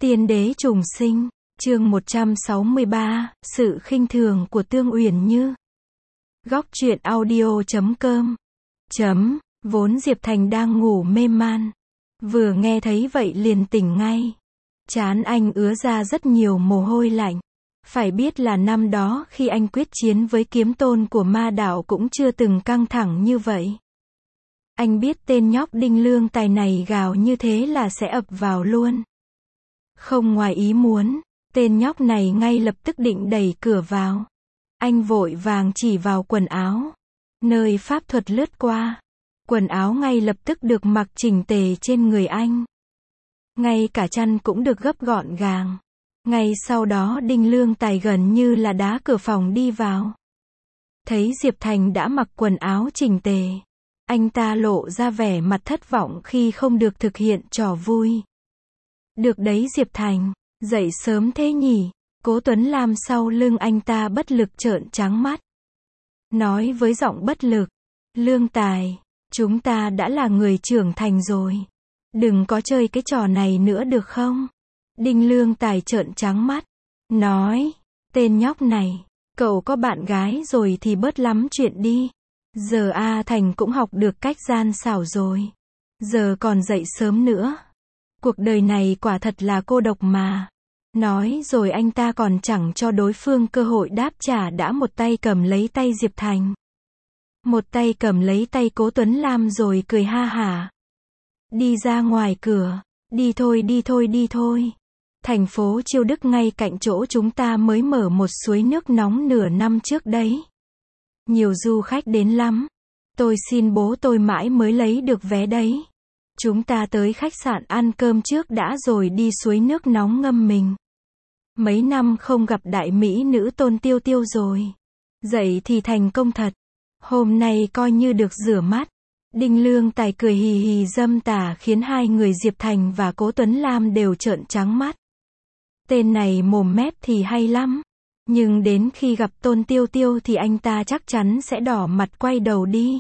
Tiên đế trùng sinh, chương 163, sự khinh thường của Tương Uyển Như. Góc truyện audio.com. Vốn Diệp Thành đang ngủ mê man. Vừa nghe thấy vậy liền tỉnh ngay. Trán anh ứa ra rất nhiều mồ hôi lạnh. Phải biết là năm đó khi anh quyết chiến với kiếm tôn của ma đạo cũng chưa từng căng thẳng như vậy. Anh biết tên nhóc Đinh Lương Tài này gào như thế là sẽ ập vào luôn. Không ngoài ý muốn, tên nhóc này ngay lập tức định đẩy cửa vào. Anh vội vàng chỉ vào quần áo, nơi pháp thuật lướt qua. Quần áo ngay lập tức được mặc chỉnh tề trên người anh. Ngay cả chăn cũng được gấp gọn gàng. Ngay sau đó Đinh Lương Tài gần như là đá cửa phòng đi vào. Thấy Diệp Thành đã mặc quần áo chỉnh tề, anh ta lộ ra vẻ mặt thất vọng khi không được thực hiện trò vui. Được đấy Diệp Thành, dậy sớm thế nhỉ? Cố Tuấn Lam sau lưng anh ta bất lực trợn trắng mắt. Nói với giọng bất lực, Lương Tài, chúng ta đã là người trưởng thành rồi. Đừng có chơi cái trò này nữa được không? Đinh Lương Tài trợn trắng mắt, nói, tên nhóc này, cậu có bạn gái rồi thì bớt lắm chuyện đi. Giờ A Thành cũng học được cách gian xảo rồi. Giờ còn dậy sớm nữa. Cuộc đời này quả thật là cô độc mà. Nói rồi anh ta còn chẳng cho đối phương cơ hội đáp trả đã một tay cầm lấy tay Diệp Thành. Một tay cầm lấy tay Cố Tuấn Lam rồi cười ha hả. Đi ra ngoài cửa, đi thôi đi thôi đi thôi. Thành phố Chiêu Đức ngay cạnh chỗ chúng ta mới mở một suối nước nóng nửa năm trước đấy. Nhiều du khách đến lắm. Tôi xin bố tôi mãi mới lấy được vé đấy. Chúng ta tới khách sạn ăn cơm trước đã rồi đi suối nước nóng ngâm mình. Mấy năm không gặp đại mỹ nữ Tôn Tiêu Tiêu rồi. Dậy thì thành công thật. Hôm nay coi như được rửa mắt. Đinh Lương Tài cười hì hì dâm tà khiến hai người Diệp Thành và Cố Tuấn Lam đều trợn trắng mắt. Tên này mồm mép thì hay lắm. Nhưng đến khi gặp Tôn Tiêu Tiêu thì anh ta chắc chắn sẽ đỏ mặt quay đầu đi.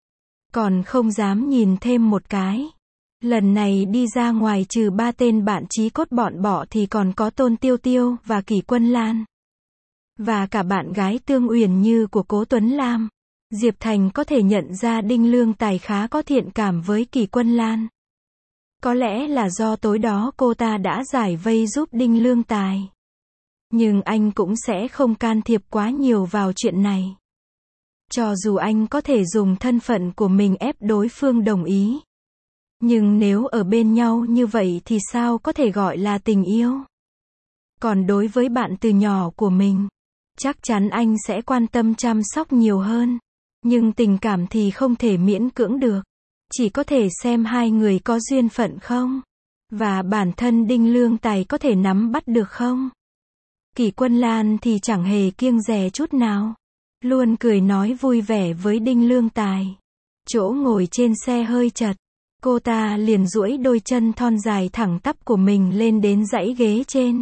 Còn không dám nhìn thêm một cái. Lần này đi ra ngoài trừ ba tên bạn chí cốt bọn bỏ thì còn có Tôn Tiêu Tiêu và Kỷ Quân Lan. Và cả bạn gái Tương Uyển Như của Cố Tuấn Lam. Diệp Thành có thể nhận ra Đinh Lương Tài khá có thiện cảm với Kỷ Quân Lan. Có lẽ là do tối đó cô ta đã giải vây giúp Đinh Lương Tài. Nhưng anh cũng sẽ không can thiệp quá nhiều vào chuyện này. Cho dù anh có thể dùng thân phận của mình ép đối phương đồng ý. Nhưng nếu ở bên nhau như vậy thì sao có thể gọi là tình yêu? Còn đối với bạn từ nhỏ của mình, chắc chắn anh sẽ quan tâm chăm sóc nhiều hơn. Nhưng tình cảm thì không thể miễn cưỡng được. Chỉ có thể xem hai người có duyên phận không? Và bản thân Đinh Lương Tài có thể nắm bắt được không? Kỷ Quân Lan thì chẳng hề kiêng dè chút nào. Luôn cười nói vui vẻ với Đinh Lương Tài. Chỗ ngồi trên xe hơi chật. Cô ta liền duỗi đôi chân thon dài thẳng tắp của mình lên đến dãy ghế trên.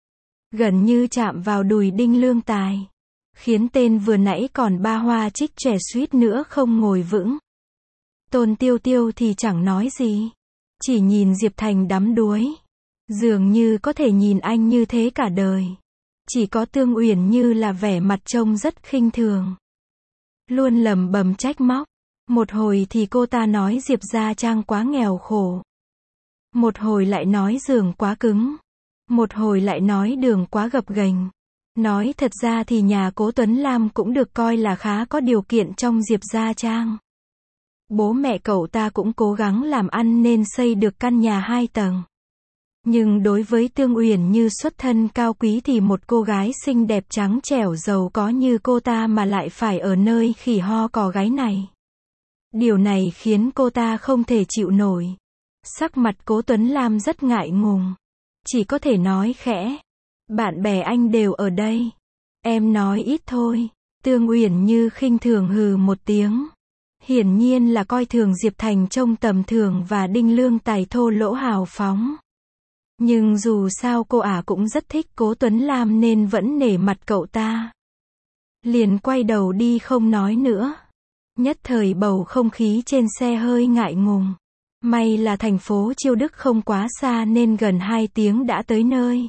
Gần như chạm vào đùi Đinh Lương Tài. Khiến tên vừa nãy còn ba hoa trích trẻ suýt nữa không ngồi vững. Tôn Tiêu Tiêu thì chẳng nói gì. Chỉ nhìn Diệp Thành đắm đuối. Dường như có thể nhìn anh như thế cả đời. Chỉ có Tương Uyển Như là vẻ mặt trông rất khinh thường. Luôn lẩm bẩm trách móc. Một hồi thì cô ta nói Diệp Gia Trang quá nghèo khổ. Một hồi lại nói giường quá cứng. Một hồi lại nói đường quá gập ghềnh. Nói thật ra thì nhà Cố Tuấn Lam cũng được coi là khá có điều kiện trong Diệp Gia Trang. Bố mẹ cậu ta cũng cố gắng làm ăn nên xây được căn nhà 2 tầng. Nhưng đối với Tương Uyển Như xuất thân cao quý thì một cô gái xinh đẹp trắng trẻo giàu có như cô ta mà lại phải ở nơi khỉ ho cò gáy này. Điều này khiến cô ta không thể chịu nổi. Sắc mặt Cố Tuấn Lam rất ngại ngùng. Chỉ có thể nói khẽ. Bạn bè anh đều ở đây. Em nói ít thôi. Tương Uyển Như khinh thường hừ một tiếng. Hiển nhiên là coi thường Diệp Thành trông tầm thường và Đinh Lương Tài thô lỗ hào phóng. Nhưng dù sao cô cũng rất thích Cố Tuấn Lam nên vẫn nể mặt cậu ta. Liền quay đầu đi không nói nữa. Nhất thời bầu không khí trên xe hơi ngại ngùng. May là thành phố Chiêu Đức không quá xa nên gần 2 tiếng đã tới nơi.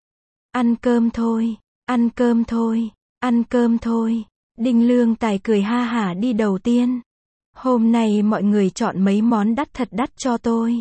Ăn cơm thôi, ăn cơm thôi, ăn cơm thôi. Đinh Lương Tài cười ha hả đi đầu tiên. Hôm nay mọi người chọn mấy món đắt thật đắt cho tôi.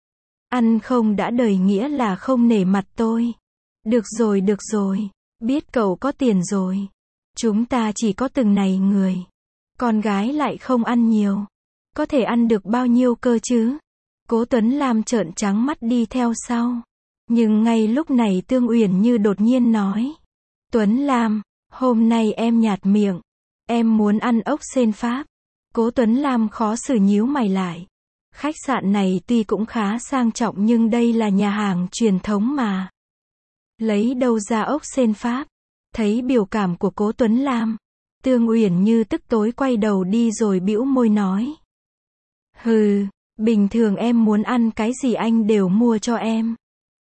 Ăn không đã đời nghĩa là không nể mặt tôi. Được rồi, biết cậu có tiền rồi. Chúng ta chỉ có từng này người. Con gái lại không ăn nhiều. Có thể ăn được bao nhiêu cơ chứ? Cố Tuấn Lam trợn trắng mắt đi theo sau. Nhưng ngay lúc này Tương Uyển Như đột nhiên nói. Tuấn Lam, hôm nay em nhạt miệng. Em muốn ăn ốc sên Pháp. Cố Tuấn Lam khó xử nhíu mày lại. Khách sạn này tuy cũng khá sang trọng nhưng đây là nhà hàng truyền thống mà. Lấy đâu ra ốc sên Pháp? Thấy biểu cảm của Cố Tuấn Lam, Tương Uyển Như tức tối quay đầu đi rồi bĩu môi nói. Hừ, bình thường em muốn ăn cái gì anh đều mua cho em.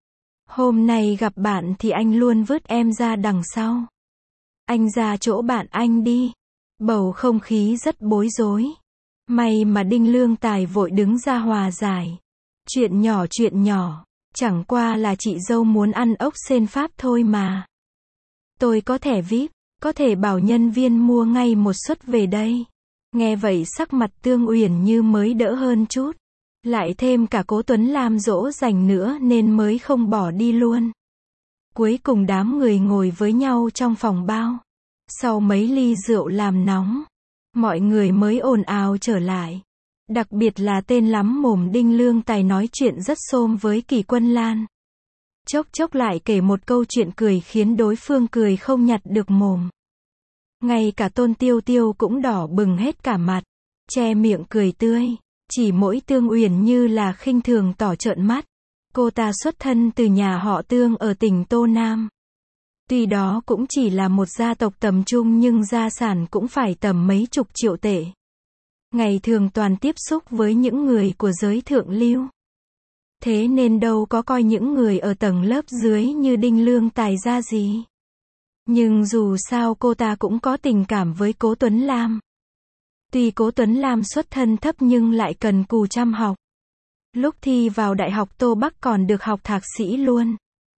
Hôm nay gặp bạn thì anh luôn vứt em ra đằng sau. Anh ra chỗ bạn anh đi. Bầu không khí rất bối rối. May mà Đinh Lương Tài vội đứng ra hòa giải. Chuyện nhỏ, chẳng qua là chị dâu muốn ăn ốc sên Pháp thôi mà. Tôi có thẻ VIP, có thể bảo nhân viên mua ngay một suất về đây. Nghe vậy sắc mặt Tương Uyển Như mới đỡ hơn chút. Lại thêm cả Cố Tuấn Lam dỗ dành nữa nên mới không bỏ đi luôn. Cuối cùng đám người ngồi với nhau trong phòng bao. Sau mấy ly rượu làm nóng, mọi người mới ồn ào trở lại. Đặc biệt là tên lắm mồm Đinh Lương Tài nói chuyện rất xôm với Kỳ Quân Lan. Chốc chốc lại kể một câu chuyện cười khiến đối phương cười không nhặt được mồm. Ngay cả Tôn Tiêu Tiêu cũng đỏ bừng hết cả mặt, che miệng cười tươi. Chỉ mỗi Tương Uyển Như là khinh thường tỏ trợn mắt. Cô ta xuất thân từ nhà họ Tương ở tỉnh Tô Nam. Tuy đó cũng chỉ là một gia tộc tầm trung nhưng gia sản cũng phải tầm mấy chục triệu tệ. Ngày thường toàn tiếp xúc với những người của giới thượng lưu. Thế nên đâu có coi những người ở tầng lớp dưới như Đinh Lương Tài ra gì. Nhưng dù sao cô ta cũng có tình cảm với Cố Tuấn Lam. Tuy Cố Tuấn Lam xuất thân thấp nhưng lại cần cù chăm học. Lúc thi vào Đại học Tô Bắc còn được học thạc sĩ luôn.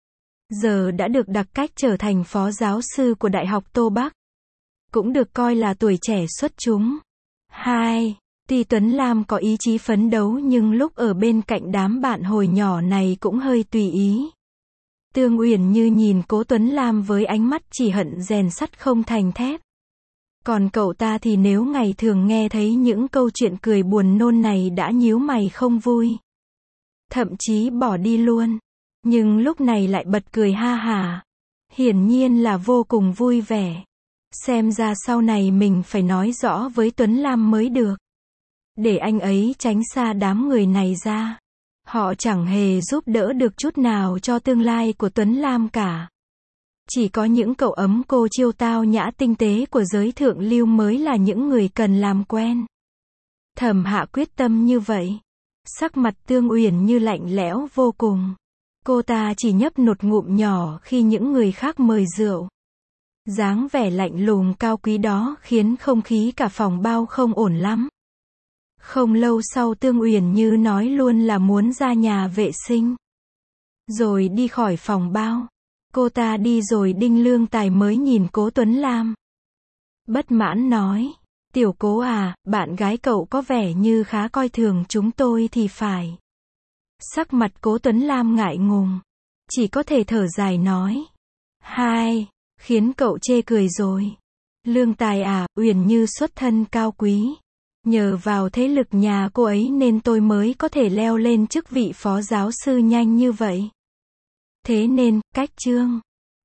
Giờ đã được đặc cách trở thành phó giáo sư của Đại học Tô Bắc. Cũng được coi là tuổi trẻ xuất chúng. 2. Tuy Tuấn Lam có ý chí phấn đấu nhưng lúc ở bên cạnh đám bạn hồi nhỏ này cũng hơi tùy ý. Tương Uyển Như nhìn Cố Tuấn Lam với ánh mắt chỉ hận rèn sắt không thành thép. Còn cậu ta thì nếu ngày thường nghe thấy những câu chuyện cười buồn nôn này đã nhíu mày không vui. Thậm chí bỏ đi luôn. Nhưng lúc này lại bật cười ha hả. Hiển nhiên là vô cùng vui vẻ. Xem ra sau này mình phải nói rõ với Tuấn Lam mới được. Để anh ấy tránh xa đám người này ra. Họ chẳng hề giúp đỡ được chút nào cho tương lai của Tuấn Lam cả. Chỉ có những cậu ấm cô chiêu tao nhã tinh tế của giới thượng lưu mới là những người cần làm quen. Thẩm Hạ quyết tâm như vậy. Sắc mặt Tương Uyển Như lạnh lẽo vô cùng. Cô ta chỉ nhấp một ngụm nhỏ khi những người khác mời rượu. Dáng vẻ lạnh lùng cao quý đó khiến không khí cả phòng bao không ổn lắm. Không lâu sau Tương Uyển Như nói luôn là muốn ra nhà vệ sinh. Rồi đi khỏi phòng bao. Cô ta đi rồi Đinh Lương Tài mới nhìn Cố Tuấn Lam. Bất mãn nói. Tiểu Cố à, bạn gái cậu có vẻ như khá coi thường chúng tôi thì phải. Sắc mặt Cố Tuấn Lam ngại ngùng. Chỉ có thể thở dài nói. 2. Khiến cậu chê cười rồi. Lương Tài à, Uyển Như xuất thân cao quý. Nhờ vào thế lực nhà cô ấy nên tôi mới có thể leo lên chức vị phó giáo sư nhanh như vậy. Thế nên, cách chương